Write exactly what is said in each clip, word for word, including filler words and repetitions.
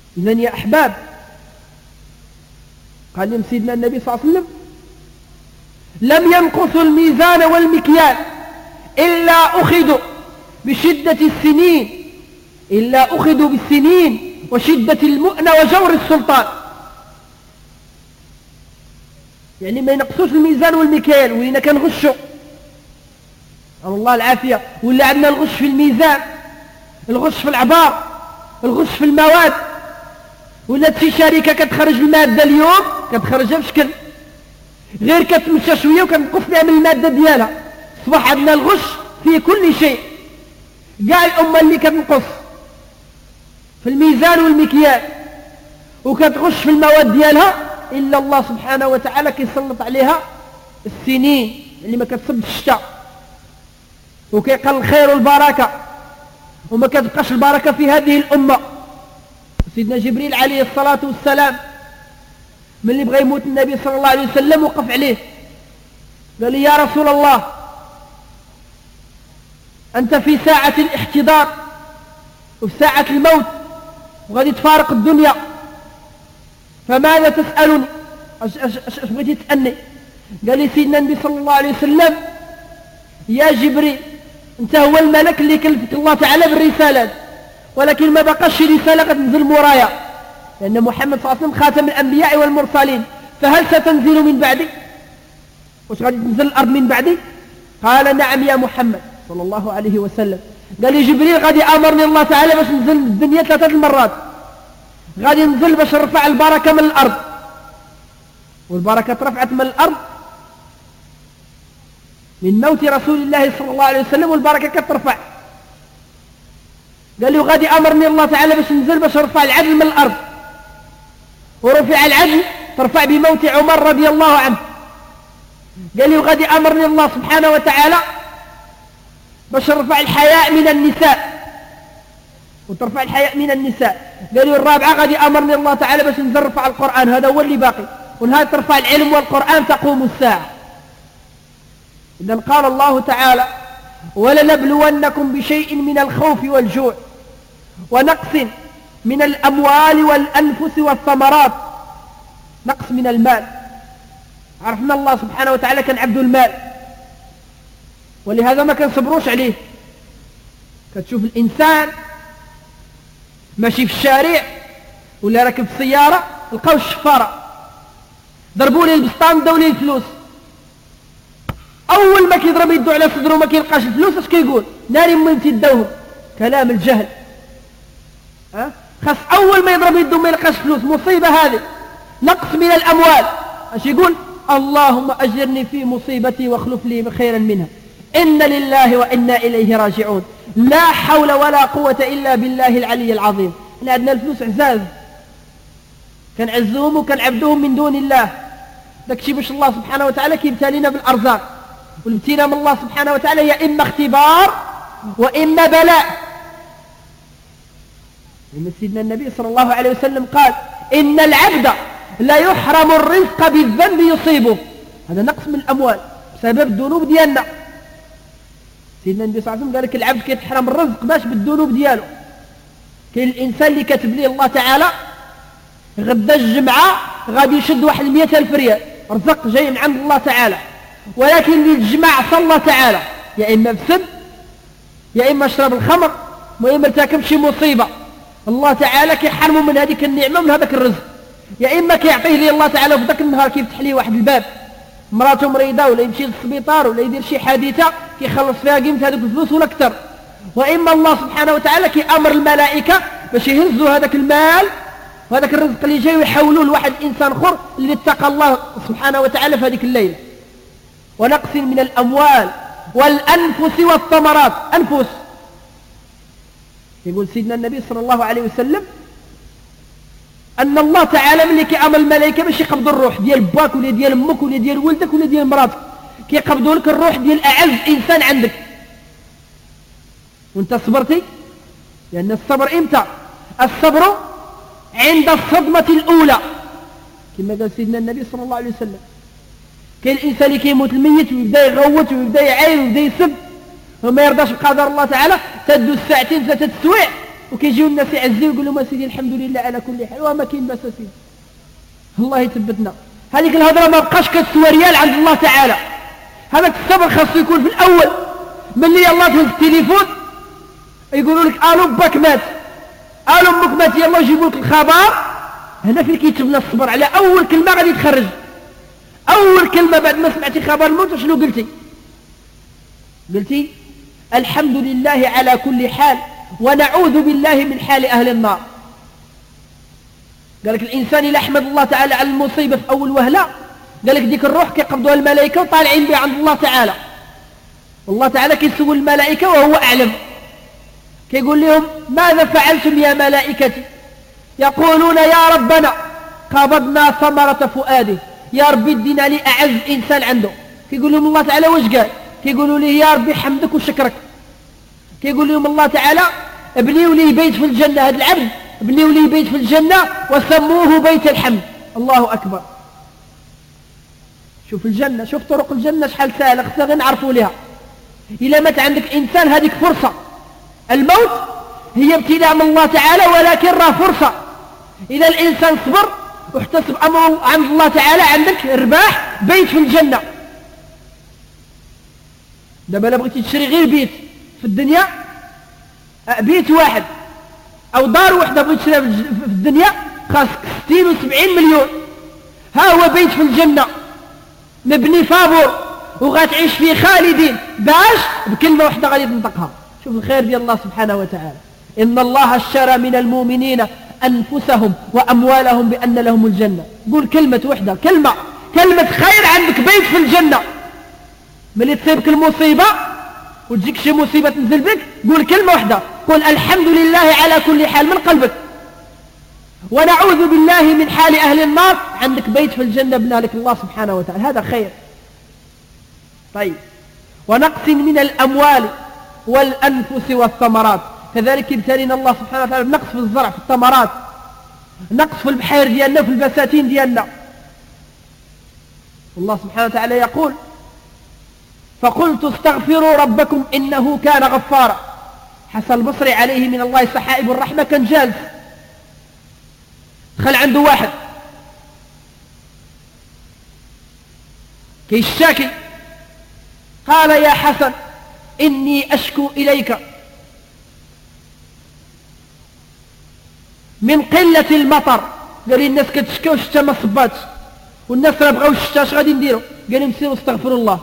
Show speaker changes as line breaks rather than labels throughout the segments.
إذن يا أحباب، قال لهم سيدنا النبي صلى الله عليه وسلم: لم ينقصوا الميزان والمكيال إلا أخذوا بشدة السنين إلا أخذوا بالسنين وشدة المؤنة وجور السلطان. يعني ما ينقصوش الميزان والمكيال، ولينا كنغشوا الله العافية، ولا عندنا الغش في الميزان، الغش في العبار، الغش في المواد، ولا شي شركة كتخرج المادة اليوم كتخرجها بشكل غير كتمشى شوية وكنقص بها من المادة ديالها. صباح عندنا الغش في كل شيء. كاع الأمة اللي كتنقص في الميزان والمكيال وكتغش في المواد ديالها إلا الله سبحانه وتعالى كيسلط عليها السنين اللي ما كتصب الشتاء، وكيقل الخير والبركة، وما كتبقاش البركة في هذه الأمة. سيدنا جبريل عليه الصلاة والسلام من اللي بغى يموت النبي صلى الله عليه وسلم وقف عليه قال لي: يا رسول الله، أنت في ساعة الاحتضار وفي ساعة الموت وغادي تفارق الدنيا، فماذا تسألني؟ اش بغيتي تسألني؟ قال لي سيدنا النبي صلى الله عليه وسلم: يا جبريل، انت هو الملك اللي كلفك الله تعالى بالرسالات، ولكن ما بقاش شي رسالة غتنزل مورايا، لأن محمد صلى الله عليه وسلم خاتم الأنبياء والمرسلين، فهل ستنزل من بعدي؟ واش غادي تنزل الأرض من بعدي؟ قال: نعم يا محمد صلى الله عليه وسلم. قال لي جبريل: غادي أمرني الله تعالى باش ننزل الدنيا ثلاثة المرات، غادي ننزل باش نرفع البركة من الأرض، والبركة رفعت من الأرض من موت رسول الله صلى الله عليه وسلم، والبركة كترفع. قال لي: وغادي أمرني الله تعالى باش ننزل باش نرفع العدل من الأرض، ورفع العدل ترفع بموت عمر رضي الله عنه. قال لي: وغادي أمرني الله سبحانه وتعالى باش نرفع الحياء من النساء، وترفع الحياء من النساء. قال لي: والرابعة غادي أمرني الله تعالى باش ننزل نرفع القرآن، هذا هو اللي باقي، ونهار ترفع العلم والقرآن تقوم الساعة. إذن قال الله تعالى: ولنبلونكم بشيء من الخوف والجوع ونقص من الأموال والأنفس والثمرات. نقص من المال، عرفنا الله سبحانه وتعالى كان عبد المال، ولهذا ما كنصبروش عليه. كتشوف الإنسان ماشي في الشارع ولا راكب في السيارة لقاو الشفارة ضربوا لي البسطام داو لي الفلوس، أول ما كيضرب يدو على صدره ما كيلقاش الفلوس اش كيقول؟ ناري ميمتي داوهم. كلام الجهل. أه؟ خاص أول ما يضرب يدو ما يلقاش فلوس، مصيبة هذه. نقص من الأموال، اش يقول؟ اللهم أجرني في مصيبتي واخلف لي خيرا منها، إن لله وإنا إليه راجعون، لا حول ولا قوة إلا بالله العلي العظيم. احنا عندنا الفلوس عزاز، كنعزهم وكنعبدهم من دون الله. داكشي باش الله سبحانه وتعالى كيبتالينا بالأرزاق، والابتلاء من الله سبحانه وتعالى يا إما اختبار وإما بلاء. لما سيدنا النبي صلى الله عليه وسلم قال: إن العبد لا يحرم الرزق بالذنب يصيبه. هذا نقص من الأموال بسبب الذنوب ديالنا. سيدنا النبي صلى الله عليه وسلم قال لك العبد كيتحرم الرزق باش بالذنوب ديالو. كاين الإنسان اللي كاتب ليه الله تعالى غدا الجمعة غادي يشد واحد مئة ألف ريال، رزق جاي من عند الله تعالى، ولكن اللي الجمع عصى الله تعالى، يا إما بسب، يا إما شرب الخمر، يا إما ارتكب شي مصيبة، الله تعالى كيحرمه من هذيك النعمة ومن هذاك الرزق. يا إما كيعطيه لي الله تعالى في ذاك النهار كيفتح ليه واحد الباب، مراته مريضة ولا يمشي للسبيطار ولا يدير شي حادثة كيخلص فيها قيمة هذوك الفلوس ولا أكثر. وإما الله سبحانه وتعالى كيأمر الملائكة باش يهزوا هذاك المال وهذاك الرزق اللي جاي ويحولوه لواحد إنسان خر اللي اتقى الله سبحانه وتعالى في هذيك الليلة. ونقص من الأموال والأنفس والثمرات. أنفس، يقول سيدنا النبي صلى الله عليه وسلم أن الله تعالى ملي كيأمر الملائكة باش يقبضوا الروح ديال باك ولا ديال امك ولا ديال ولدك ولا ديال مراتك، كيقبضوا لك الروح ديال أعز إنسان عندك، وانت صبرتي. لأن الصبر إمتى؟ الصبر عند الصدمة الأولى، كما قال سيدنا النبي صلى الله عليه وسلم. كاين الإنسان اللي كيموت الميت ويبدا يغوت ويبدا يعاين ويبدا يسب وما يرضاش بقدر الله تعالى، تدو الساعتين ثلاثة السوايع وكيجيو الناس يعزيو يقول لهم سيدي الحمد لله على كل حال وما كاين باس سيدي الله يثبتنا. هذيك الهضره ما بقاش كتسوى ريال عند الله تعالى. هذاك الصبر خاصو يكون في الاول ملي يلاه تهز التليفون يقولوا لك الو باك مات الو امك مات يلا يجيبوا لك الخبر. هنا فين كيتبنى الصبر على اول كلمه غادي تخرج. اول كلمه بعد ما سمعتي خبر الموت شنو قلتي؟ قلتي الحمد لله على كل حال ونعوذ بالله من حال اهل النار. قال لك الانسان الا احمد الله تعالى على المصيبه في اول وهله قال لك ديك الروح كيقبضوها الملائكه وطالعين بها عند الله تعالى. والله تعالى كيسول الملائكه وهو اعلم كيقول لهم ماذا فعلتم يا ملائكتي؟ يقولون يا ربنا قبضنا ثمرة فؤاده. يا ربي ادينا لي اعز انسان عنده. كيقول لهم الله تعالى واش قال؟ كيقولوا لي يا ربي حمدك وشكرك. كيقول لهم الله تعالى ابنيوا لي بيت في الجنه. هذا العبد ابنيوا لي بيت في الجنه وسموه بيت الحمد. الله اكبر. شوف الجنه شوف طرق الجنه شحال سهله خصنا غير نعرفوا ليها. الا مات عندك انسان هذيك فرصه. الموت هي ابتلاء من الله تعالى ولكن راه فرصه. اذا الانسان صبر واحتسب امره عند الله تعالى عندك رباح بيت في الجنه. دابا الا بغيتي تشري غير بيت في الدنيا بيت واحد او دار واحده بغيتي تشريها في الدنيا خاصك ستين وسبعين مليون. ها هو بيت في الجنه مبني فابور وغتعيش فيه خالدين باش بكلمه واحده غادي تنطقها. شوف الخير ديال الله سبحانه وتعالى. ان الله اشترى من المؤمنين انفسهم واموالهم بان لهم الجنه. قول كلمه واحده كلمه كلمه خير عندك بيت في الجنه. ملي تصيبك المصيبه وتجيك شي مصيبه تنزل بك قول كلمه واحده قل الحمد لله على كل حال من قلبك ونعوذ بالله من حال اهل النار. عندك بيت في الجنه بنى لك الله سبحانه وتعالى. هذا خير. طيب ونقص من الاموال والانفس والثمرات كذلك ابتلينا الله سبحانه وتعالى بنقص في الزرع في الثمرات نقص في البحير ديالنا في البساتين ديالنا. الله سبحانه وتعالى يقول فقلت استغفروا ربكم إنه كان غفارا. حسن البصري عليه من الله سحائب الرحمة كان جالس دخل عنده واحد كيشاكي قال يا حسن إني أشكو إليك من قلة المطر. قال لي الناس كتشكى والشتا ما صباتش والناس راه بغاو الشتا اش غادي نديروا؟ قال لهم سيروا استغفروا الله.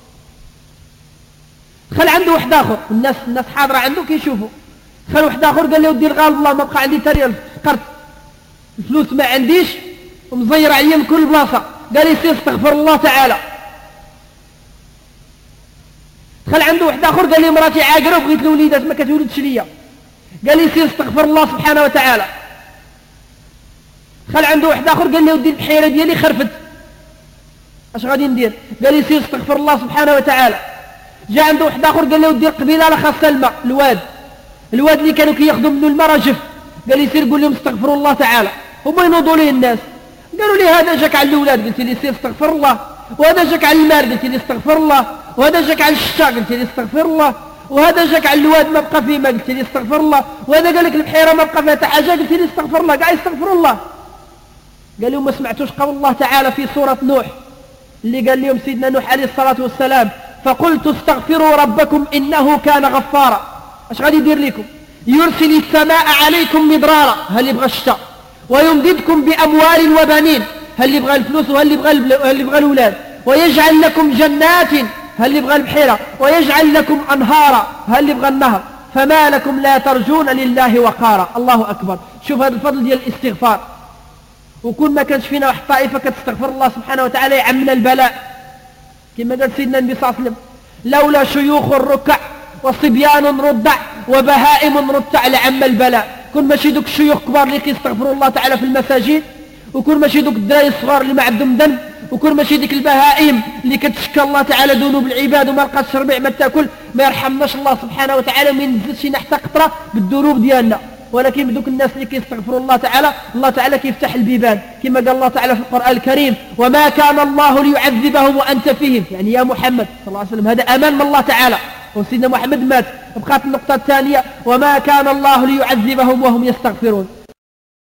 دخل عنده واحد اخر الناس الناس حاضره عنده كيشوفوا. دخل واحد اخر قال له ودي الغالب الله ما بقى عندي تا ريال فقرت الفلوس ما عنديش ومزير عليا من كل بلاصه. قال لي سير استغفر الله تعالى. دخل عنده واحد اخر قال لي مراتي عاقره وبغيت الوليدات ما كتولدش ليا. قال لي سير استغفر الله سبحانه وتعالى. دخل عنده واحد اخر قال لي ودي البحيره ديالي خرفت اش غادي ندير؟ قال لي سير استغفر الله سبحانه وتعالى. جاء عنده واحد اخر قال له ودي القبيله راه خاصها الماء الواد الواد اللي كانوا كياخذوا منه الماء راه جف. قال لي سير قول لهم استغفروا الله تعالى. هما ينوضوا ليه الناس قالوا لي هذا جاك على الاولاد قلت لي سير استغفر الله وهذا جاك على المال قلت لي استغفر الله وهذا جاك على الشتا قلت لي استغفر الله وهذا جاك على الواد ما بقى فيه ما قلت لي استغفر الله وهذا قال لك البحيره ما بقى فيها حتى حاجه قلت لي استغفر الله. كاع يستغفر الله. قال لهم ما سمعتوش قول الله تعالى في سوره نوح اللي قال لهم سيدنا نوح عليه الصلاه والسلام فقلت استغفروا ربكم إنه كان غفارا. اش غادي يدير لكم؟ يرسل السماء عليكم مدرارا هل اللي بغى الشتاء ويمددكم بأموال وبنين هل اللي بغى الفلوس وهل اللي بغى هل اللي بغى الأولاد ويجعل لكم جنات هل اللي بغى البحيرة ويجعل لكم أنهارا هل اللي بغى النهر فما لكم لا ترجون لله وقارا. الله أكبر. شوف هذا الفضل ديال الاستغفار. وكل ما كانش فينا واحد طائفة كتستغفر الله سبحانه وتعالى يعمنا البلاء كما قال سيدنا النبي صلى الله عليه وسلم لولا شيوخ الركع وصبيان رضع وبهائم رتع لعم البلاء. كل ماشي دوك الشيوخ كبار اللي كيستغفروا الله تعالى في المساجد وكل ماشي دوك الدراري الصغار اللي ما عندهم ذنب وكل ماشي ديك البهائم اللي كتشكى الله تعالى ذنوب العباد وما لقاتش ربيع ما تاكل ما يرحمناش الله سبحانه وتعالى وما ينزلش لنا حتى قطره بالذنوب ديالنا. ولكن بدوك الناس اللي كيستغفروا الله تعالى الله تعالى كيفتح البيبان كما قال الله تعالى في القرآن الكريم وما كان الله ليعذبهم وأنت فيهم. يعني يا محمد صلى الله عليه وسلم هذا أمان من الله تعالى وسيدنا محمد مات بقات النقطة الثانية: وما كان الله ليعذبهم وهم يستغفرون.